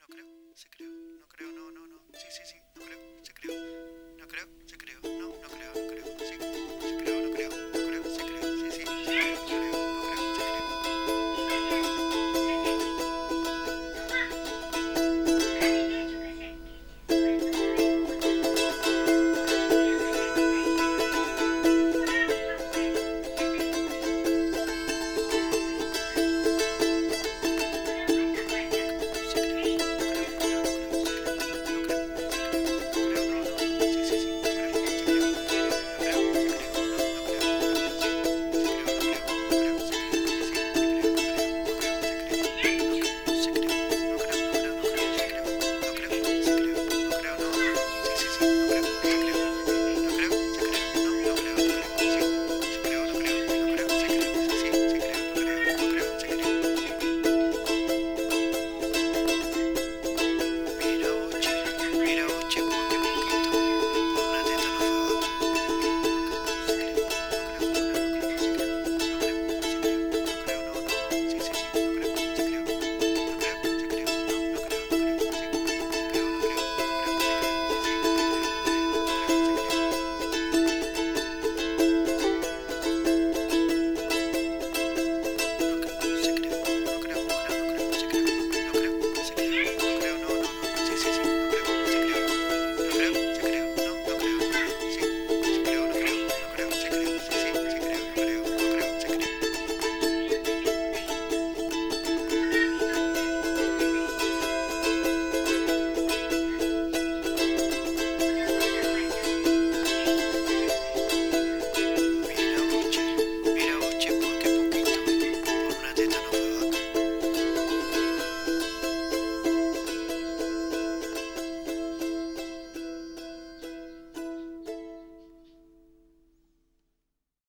creo, se creó, no creo, no, no, no, sí, sí, sí, no creo, se creó, no creo, se creó, no, no creo, no creo.